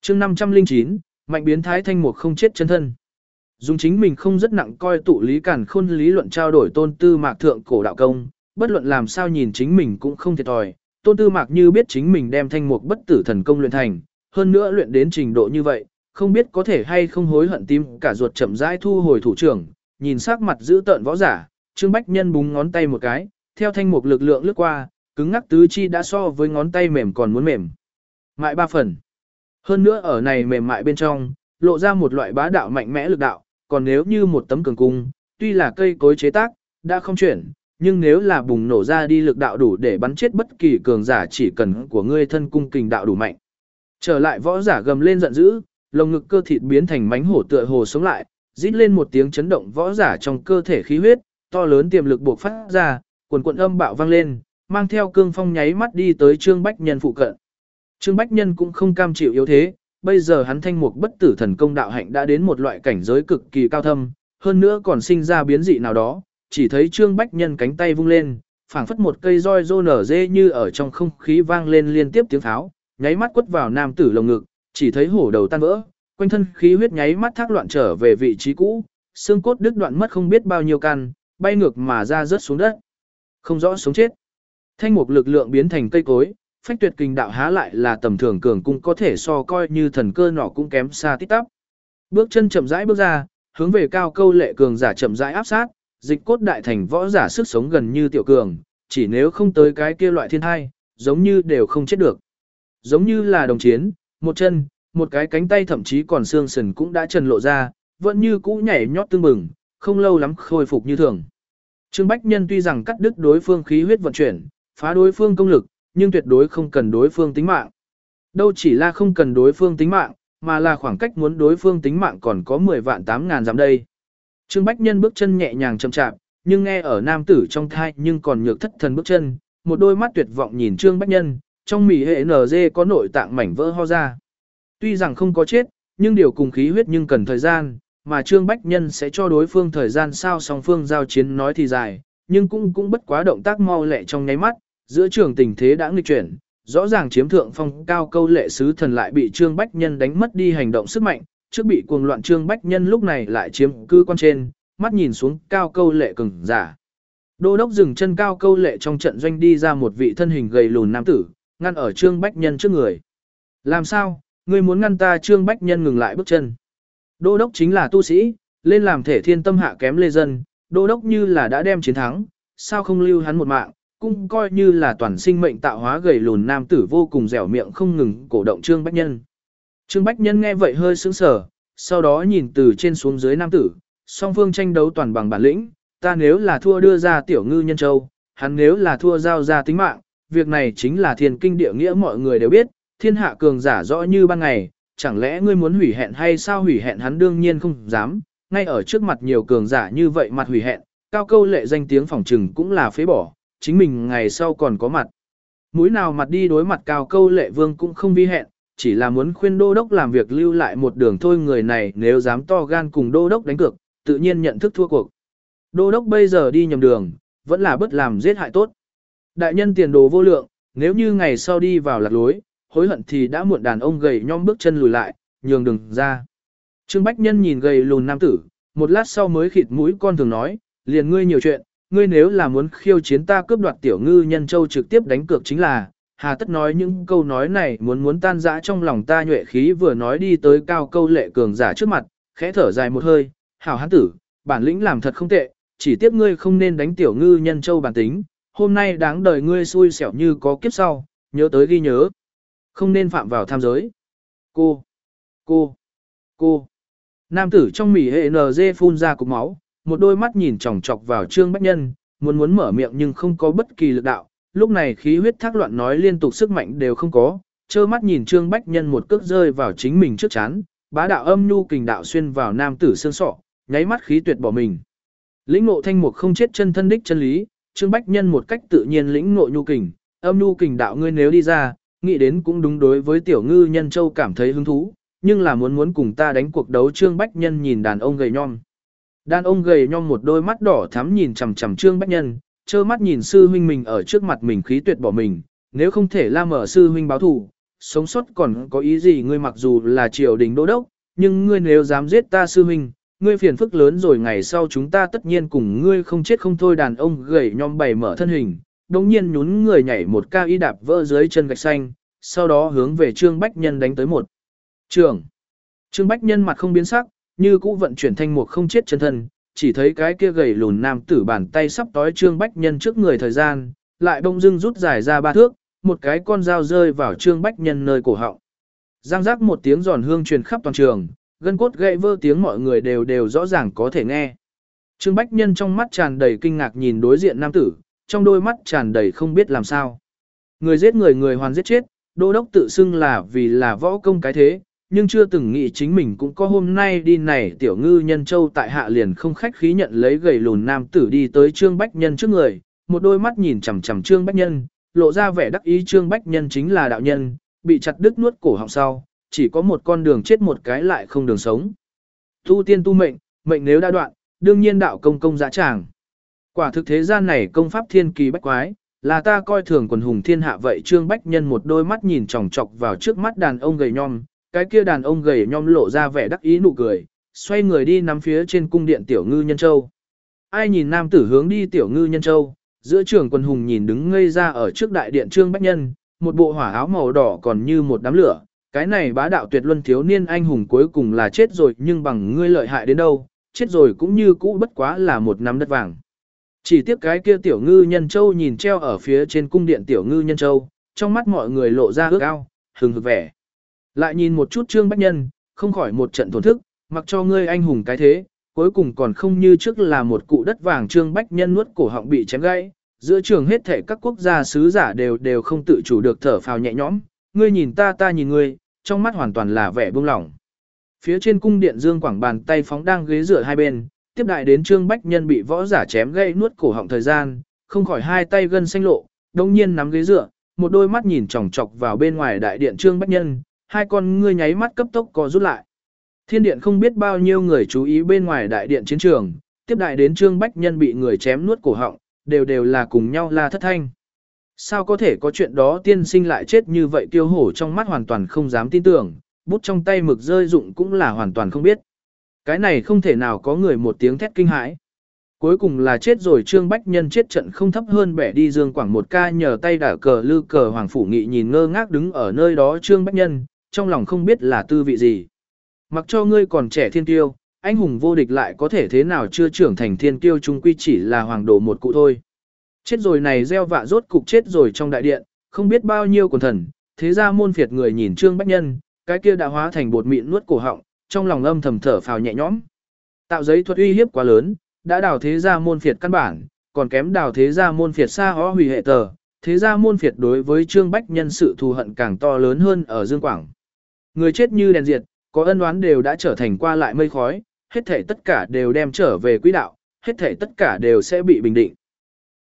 chương 509, mạnh biến thái thanh mục không chết chân thân. Dùng chính mình không rất nặng coi tụ lý cản khôn lý luận trao đổi Tôn Tư Mạc thượng cổ đạo công, bất luận làm sao nhìn chính mình cũng không thiệt thòi. Tôn Tư Mạc như biết chính mình đem thanh mục bất tử thần công luyện thành, hơn nữa luyện đến trình độ như vậy, không biết có thể hay không hối hận tim cả ruột chậm rãi thu hồi thủ trưởng, nhìn sắc mặt giữ tợn võ giả, Trương Bách Nhân búng ngón tay một cái, theo thanh mục lực lượng lướt qua, cứng ngắc tứ chi đã so với ngón tay mềm còn muốn mềm. Mại 3 phần. Hơn nữa ở này mềm mại bên trong, lộ ra một loại bá đạo mạnh mẽ lực đạo, còn nếu như một tấm cường cung, tuy là cây cối chế tác, đã không chuyển, nhưng nếu là bùng nổ ra đi lực đạo đủ để bắn chết bất kỳ cường giả chỉ cần của ngươi thân cung kình đạo đủ mạnh. Trở lại võ giả gầm lên giận dữ, lồng ngực cơ thịt biến thành mánh hổ tựa hồ sống lại, rít lên một tiếng chấn động võ giả trong cơ thể khí huyết, to lớn tiềm lực buộc phát ra, quần quần âm bạo vang lên, mang theo cương phong nháy mắt đi tới Trương Bách Nhân phụ cận. Trương Bách Nhân cũng không cam chịu yếu thế, bây giờ hắn thanh mục bất tử thần công đạo hạnh đã đến một loại cảnh giới cực kỳ cao thâm, hơn nữa còn sinh ra biến dị nào đó, chỉ thấy Trương Bách Nhân cánh tay vung lên, phảng phất một cây roi rô nở dê như ở trong không khí vang lên liên tiếp tiếng pháo, nháy mắt quất vào nam tử lồng ngực, chỉ thấy hổ đầu tan vỡ, quanh thân khí huyết nháy mắt thác loạn trở về vị trí cũ, xương cốt đứt đoạn mất không biết bao nhiêu căn, bay ngược mà ra rớt xuống đất. Không rõ sống chết. Thanh mục lực lượng biến thành cây cối, phách tuyệt kình đạo há lại là tầm thường cường cung có thể so coi như thần cơ nọ cũng kém xa tít tắp. Bước chân chậm rãi bước ra, hướng về cao câu lệ cường giả chậm rãi áp sát, dịch cốt đại thành võ giả sức sống gần như tiểu cường, chỉ nếu không tới cái kia loại thiên thai, giống như đều không chết được. Giống như là đồng chiến, một chân, một cái cánh tay thậm chí còn xương sườn cũng đã trần lộ ra, vẫn như cũ nhảy nhót tương bừng, không lâu lắm khôi phục như thường. Trương Bách Nhân tuy rằng cắt đứt đối phương khí huyết vận chuyển, phá đối phương công lực, nhưng tuyệt đối không cần đối phương tính mạng. Đâu chỉ là không cần đối phương tính mạng, mà là khoảng cách muốn đối phương tính mạng còn có 10 vạn 8 ngàn dặm đây. Trương Bách Nhân bước chân nhẹ nhàng chậm chạp, nhưng nghe ở nam tử trong thai nhưng còn nhược thất thần bước chân, một đôi mắt tuyệt vọng nhìn Trương Bách Nhân, trong mỉ hệ NG có nội tạng mảnh vỡ ho ra. Tuy rằng không có chết, nhưng điều cùng khí huyết nhưng cần thời gian, mà Trương Bách Nhân sẽ cho đối phương thời gian sao song phương giao chiến nói thì dài, nhưng cũng bất quá động tác mau lẹ trong nháy mắt, giữa trường tình thế đã nghịch chuyển, rõ ràng chiếm thượng phong cao câu lệ sứ thần lại bị Trương Bách Nhân đánh mất đi hành động sức mạnh, trước bị cuồng loạn Trương Bách Nhân lúc này lại chiếm cư quan trên, mắt nhìn xuống cao câu lệ cường giả. Đô đốc dừng chân cao câu lệ trong trận doanh đi ra một vị thân hình gầy lùn nam tử, ngăn ở Trương Bách Nhân trước người. Làm sao, ngươi muốn ngăn ta? Trương Bách Nhân ngừng lại bước chân. Đô đốc chính là tu sĩ, lên làm thể thiên tâm hạ kém lê dân, đô đốc như là đã đem chiến thắng, sao không lưu hắn một mạng, cũng coi như là toàn sinh mệnh tạo hóa. Gầy lùn nam tử vô cùng dẻo miệng không ngừng cổ động Trương Bách Nhân. Trương Bách Nhân nghe vậy hơi sững sờ, sau đó nhìn từ trên xuống dưới nam tử, song phương tranh đấu toàn bằng bản lĩnh, ta nếu là thua đưa ra tiểu ngư nhân châu, hắn nếu là thua giao ra tính mạng, việc này chính là thiên kinh địa nghĩa mọi người đều biết, thiên hạ cường giả rõ như ban ngày, chẳng lẽ ngươi muốn hủy hẹn hay sao? Hủy hẹn hắn đương nhiên không dám, ngay ở trước mặt nhiều cường giả như vậy mặt hủy hẹn, cao câu lệ danh tiếng phỏng trừng cũng là phế bỏ, chính mình ngày sau còn có mặt. Mũi nào mặt đi đối mặt cao câu lệ vương cũng không vi hẹn, chỉ là muốn khuyên đô đốc làm việc lưu lại một đường thôi. Người này nếu dám to gan cùng đô đốc đánh cược, tự nhiên nhận thức thua cuộc. Đô đốc bây giờ đi nhầm đường, vẫn là bất làm giết hại tốt. Đại nhân tiền đồ vô lượng, nếu như ngày sau đi vào lạc lối, hối hận thì đã muộn. Đàn ông gầy nhom bước chân lùi lại, nhường đường ra. Trương Bách Nhân nhìn gầy lùn nam tử, một lát sau mới khịt mũi con thường nói, liền ngươi nhiều chuyện, ngươi nếu là muốn khiêu chiến ta cướp đoạt tiểu ngư nhân châu trực tiếp đánh cược chính là, hà tất nói những câu nói này muốn tan dã trong lòng ta. Nhuệ khí vừa nói đi tới cao câu lệ cường giả trước mặt, khẽ thở dài một hơi, hảo hán tử, bản lĩnh làm thật không tệ, chỉ tiếc ngươi không nên đánh tiểu ngư nhân châu bản tính, hôm nay đáng đời ngươi xui xẻo như có kiếp sau, nhớ tới ghi nhớ, không nên phạm vào tham giới. Cô. Nam tử trong mỉ hệ NG phun ra cục máu, một đôi mắt nhìn chòng chọc vào Trương Bách Nhân, muốn mở miệng nhưng không có bất kỳ lực đạo, lúc này khí huyết thác loạn nói liên tục sức mạnh đều không có, trơ mắt nhìn Trương Bách Nhân một cước rơi vào chính mình trước chán, bá đạo âm nhu kình đạo xuyên vào nam tử xương sọ, nháy mắt khí tuyệt bỏ mình. Lĩnh ngộ thanh mục không chết chân thân đích chân lý, Trương Bách Nhân một cách tự nhiên lĩnh ngộ nhu kình, âm nhu kình đạo ngươi nếu đi ra, nghĩ đến cũng đúng đối với tiểu ngư nhân châu cảm thấy hứng thú, nhưng là muốn cùng ta đánh cuộc đấu. Trương Bách Nhân nhìn đàn ông gầy nhom. Đàn ông gầy nhom một đôi mắt đỏ thắm nhìn chằm chằm Trương Bách Nhân, trơ mắt nhìn sư huynh mình ở trước mặt mình khí tuyệt bỏ mình, nếu không thể la mở sư huynh báo thù, sống sót còn có ý gì ngươi mặc dù là triều đình đô đốc, nhưng ngươi nếu dám giết ta sư huynh, ngươi phiền phức lớn rồi ngày sau chúng ta tất nhiên cùng ngươi không chết không thôi. Đàn ông gầy nhom bày mở thân hình, đồng nhiên nhún người nhảy một cao y đạp vỡ dưới chân gạch xanh, sau đó hướng về Trương Bách Nhân đánh tới một trường. Trương Bách Nhân mặt không biến sắc, như cũ vận chuyển thanh mục không chết chân thân, chỉ thấy cái kia gầy lùn nam tử bàn tay sắp tói Trương Bách Nhân trước người thời gian, lại bỗng dưng rút dài ra 3 thước, một cái con dao rơi vào Trương Bách Nhân nơi cổ họng. Giang giác một tiếng giòn hương truyền khắp toàn trường, gân cốt gãy vỡ tiếng mọi người đều rõ ràng có thể nghe. Trương Bách Nhân trong mắt tràn đầy kinh ngạc nhìn đối diện nam tử, trong đôi mắt tràn đầy không biết làm sao. Người giết người người hoàn giết chết, đô đốc tự xưng là vì là võ công cái thế, nhưng chưa từng nghĩ chính mình cũng có hôm nay đi này. Tiểu Ngư Nhân Châu tại hạ liền không khách khí nhận lấy gầy lùn nam tử đi tới Trương Bách Nhân trước người, một đôi mắt nhìn chằm chằm Trương Bách Nhân, lộ ra vẻ đắc ý. Trương Bách Nhân chính là đạo nhân, bị chặt đứt nuốt cổ họng sau, chỉ có một con đường chết một cái lại không đường sống. Tu tiên tu mệnh, mệnh nếu đã đoạn, đương nhiên đạo công công dã tràng. Quả thực thế gian này công pháp thiên kỳ bách quái, là ta coi thường quần hùng thiên hạ vậy. Trương Bách Nhân một đôi mắt nhìn chòng chọc vào trước mắt đàn ông gầy nhom, cái kia đàn ông gầy nhom lộ ra vẻ đắc ý nụ cười, xoay người đi nắm phía trên cung điện Tiểu Ngư Nhân Châu. Ai nhìn nam tử hướng đi Tiểu Ngư Nhân Châu, giữa trường quần hùng nhìn đứng ngây ra ở trước đại điện Trương Bách Nhân, một bộ hỏa áo màu đỏ còn như một đám lửa. Cái này bá đạo tuyệt luân thiếu niên anh hùng cuối cùng là chết rồi, nhưng bằng ngươi lợi hại đến đâu, chết rồi cũng như cũ bất quá là một nắm đất vàng. Chỉ tiếc cái kia Tiểu Ngư Nhân Châu nhìn treo ở phía trên cung điện Tiểu Ngư Nhân Châu, trong mắt mọi người lộ ra ước ao, hừng hực vẻ. Lại nhìn một chút Trương Bách Nhân, không khỏi một trận thổn thức, mặc cho ngươi anh hùng cái thế, cuối cùng còn không như trước là một cụ đất vàng. Trương Bách Nhân nuốt cổ họng bị chém gãy, giữa trường hết thể các quốc gia sứ giả đều không tự chủ được thở phào nhẹ nhõm, ngươi nhìn ta ta nhìn ngươi, trong mắt hoàn toàn là vẻ buông lỏng. Phía trên cung điện Dương Quảng bàn tay phóng đang ghế dựa hai bên, tiếp đại đến Trương Bách Nhân bị võ giả chém gãy nuốt cổ họng thời gian, không khỏi hai tay gân xanh lộ, đồng nhiên nắm ghế dựa, một đôi mắt nhìn chòng chọc vào bên ngoài đại điện Trương Bách Nhân, hai con ngươi nháy mắt cấp tốc co rút lại. Thiên điện không biết bao nhiêu người chú ý bên ngoài đại điện chiến trường, tiếp đại đến Trương Bách Nhân bị người chém nuốt cổ họng, đều là cùng nhau la thất thanh. Sao có thể có chuyện đó, tiên sinh lại chết như vậy? Tiêu hổ trong mắt hoàn toàn không dám tin tưởng, bút trong tay mực rơi dụng cũng là hoàn toàn không biết. Cái này không thể nào có người một tiếng thét kinh hãi. Cuối cùng là chết rồi. Trương Bách Nhân chết trận không thấp hơn bẻ đi Dương Quảng một ca nhờ tay đả cờ lư cờ. Hoàng Phủ Nghị nhìn ngơ ngác đứng ở nơi đó Trương Bách Nhân, trong lòng không biết là tư vị gì. Mặc cho ngươi còn trẻ thiên tiêu, anh hùng vô địch lại có thể thế nào, chưa trưởng thành thiên tiêu chung quy chỉ là hoàng đồ một cụ thôi. Chết rồi này gieo vạ rốt cục chết rồi. Trong đại điện, không biết bao nhiêu quần thần, thế ra môn phiệt người nhìn Trương Bách Nhân, cái kia đã hóa thành bột mịn nuốt cổ họng, trong lòng âm thầm thở phào nhẹ nhõm. Tạo giấy thuật uy hiếp quá lớn, đã đào thế ra môn phiệt căn bản, còn kém đào thế ra môn phiệt xa hó hủy hệ tờ. Thế ra môn phiệt đối với Trương Bách Nhân sự thù hận càng to lớn hơn ở Dương Quảng. Người chết như đèn diệt, có ân oán đều đã trở thành qua lại mây khói, hết thảy tất cả đều đem trở về quỹ đạo, hết thảy tất cả đều sẽ bị bình định.